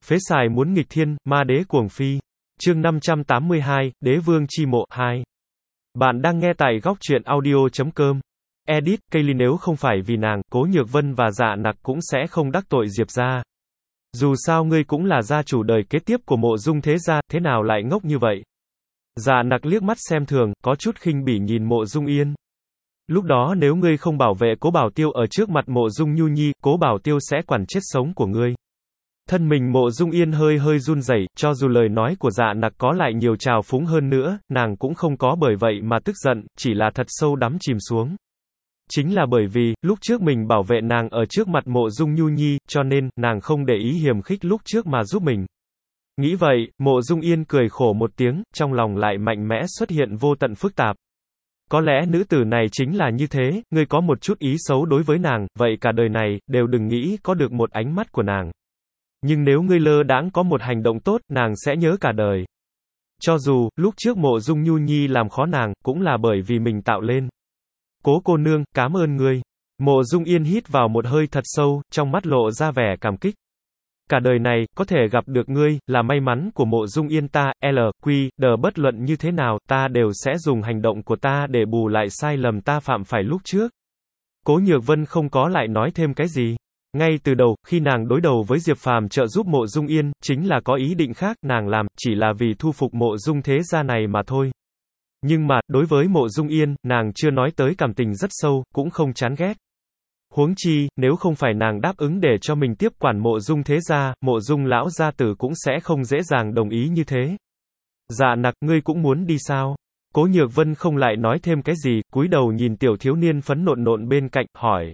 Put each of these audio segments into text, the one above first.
Phế xài muốn nghịch thiên, ma đế cuồng phi. Chương 582, Đế vương chi mộ 2. Bạn đang nghe tại góc truyện audio.com. Edit, Kaylee nếu không phải vì nàng, Cố Nhược Vân và Dạ Nặc cũng sẽ không đắc tội Diệp gia. Dù sao ngươi cũng là gia chủ đời kế tiếp của Mộ Dung thế gia, thế nào lại ngốc như vậy? Dạ Nặc liếc mắt xem thường, có chút khinh bỉ nhìn Mộ Dung Yên. Lúc đó nếu ngươi không bảo vệ Cố Bảo Tiêu ở trước mặt Mộ Dung Nhu Nhi, Cố Bảo Tiêu sẽ quản chết sống của ngươi. Thân mình Mộ Dung Yên hơi hơi run rẩy, cho dù lời nói của Dạ Nặc có lại nhiều trào phúng hơn nữa, nàng cũng không có bởi vậy mà tức giận, chỉ là thật sâu đắm chìm xuống. Chính là bởi vì, lúc trước mình bảo vệ nàng ở trước mặt Mộ Dung Nhu Nhi, cho nên, nàng không để ý hiềm khích lúc trước mà giúp mình. Nghĩ vậy, Mộ Dung Yên cười khổ một tiếng, trong lòng lại mạnh mẽ xuất hiện vô tận phức tạp. Có lẽ nữ tử này chính là như thế, ngươi có một chút ý xấu đối với nàng, vậy cả đời này, đều đừng nghĩ có được một ánh mắt của nàng. Nhưng nếu ngươi lơ đãng có một hành động tốt, nàng sẽ nhớ cả đời. Cho dù, lúc trước Mộ Dung Nhu Nhi làm khó nàng, cũng là bởi vì mình tạo lên. Cố cô nương, cảm ơn ngươi. Mộ Dung Yên hít vào một hơi thật sâu, trong mắt lộ ra vẻ cảm kích. Cả đời này, có thể gặp được ngươi, là may mắn của Mộ Dung Yên ta, bất luận như thế nào, ta đều sẽ dùng hành động của ta để bù lại sai lầm ta phạm phải lúc trước. Cố Nhược Vân không có lại nói thêm cái gì. Ngay từ đầu, khi nàng đối đầu với Diệp Phàm trợ giúp Mộ Dung Yên, chính là có ý định khác, nàng làm, chỉ là vì thu phục Mộ Dung thế gia này mà thôi. Nhưng mà, đối với Mộ Dung Yên, nàng chưa nói tới cảm tình rất sâu, cũng không chán ghét. Huống chi, nếu không phải nàng đáp ứng để cho mình tiếp quản Mộ Dung thế gia, Mộ Dung lão gia tử cũng sẽ không dễ dàng đồng ý như thế. Dạ Nặc, ngươi cũng muốn đi sao? Cố Nhược Vân không lại nói thêm cái gì, cúi đầu nhìn tiểu thiếu niên phấn nộn nộn bên cạnh, hỏi.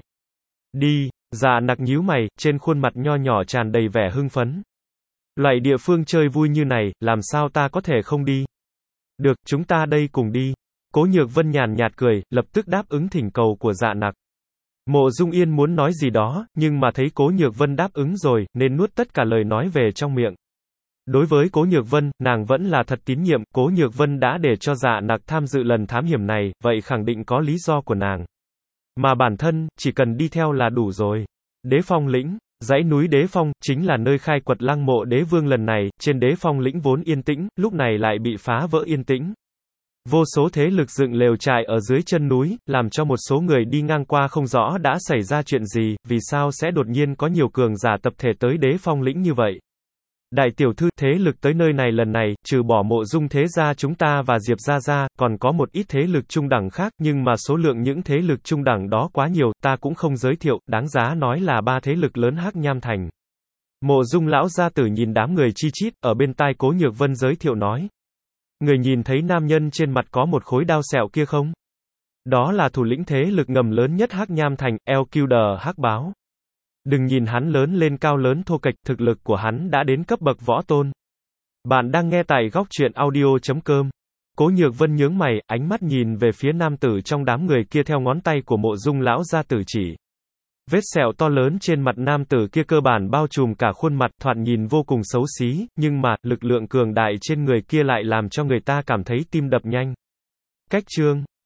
Đi. Dạ Nặc nhíu mày, trên khuôn mặt nho nhỏ tràn đầy vẻ hưng phấn. Loại địa phương chơi vui như này, làm sao ta có thể không đi? Được, chúng ta đây cùng đi. Cố Nhược Vân nhàn nhạt cười, lập tức đáp ứng thỉnh cầu của Dạ Nặc. Mộ Dung Yên muốn nói gì đó, nhưng mà thấy Cố Nhược Vân đáp ứng rồi, nên nuốt tất cả lời nói về trong miệng. Đối với Cố Nhược Vân, nàng vẫn là thật tín nhiệm, Cố Nhược Vân đã để cho Dạ Nặc tham dự lần thám hiểm này, vậy khẳng định có lý do của nàng. Mà bản thân, chỉ cần đi theo là đủ rồi. Đế Phong lĩnh, dãy núi Đế Phong, chính là nơi khai quật lăng mộ đế vương lần này, trên Đế Phong lĩnh vốn yên tĩnh, lúc này lại bị phá vỡ yên tĩnh. Vô số thế lực dựng lều trại ở dưới chân núi, làm cho một số người đi ngang qua không rõ đã xảy ra chuyện gì, vì sao sẽ đột nhiên có nhiều cường giả tập thể tới Đế Phong lĩnh như vậy. Đại tiểu thư, thế lực tới nơi này lần này, trừ bỏ Mộ Dung thế gia chúng ta và Diệp gia ra, còn có một ít thế lực trung đẳng khác, nhưng mà số lượng những thế lực trung đẳng đó quá nhiều, ta cũng không giới thiệu, đáng giá nói là 3 thế lực lớn Hắc Nham Thành. Mộ Dung lão gia tử nhìn đám người chi chít, ở bên tai Cố Nhược Vân giới thiệu nói. Người nhìn thấy nam nhân trên mặt có một khối đao sẹo kia không? Đó là thủ lĩnh thế lực ngầm lớn nhất Hắc Nham Thành, Elquidor Hắc Báo. Đừng nhìn hắn lớn lên cao lớn thô kệch, thực lực của hắn đã đến cấp bậc võ tôn. Bạn đang nghe tại góc truyện audio.com. Cố Nhược Vân nhướng mày, ánh mắt nhìn về phía nam tử trong đám người kia theo ngón tay của Mộ Dung lão gia tử chỉ. Vết sẹo to lớn trên mặt nam tử kia cơ bản bao trùm cả khuôn mặt, thoạt nhìn vô cùng xấu xí, nhưng mà, lực lượng cường đại trên người kia lại làm cho người ta cảm thấy tim đập nhanh. Cách chương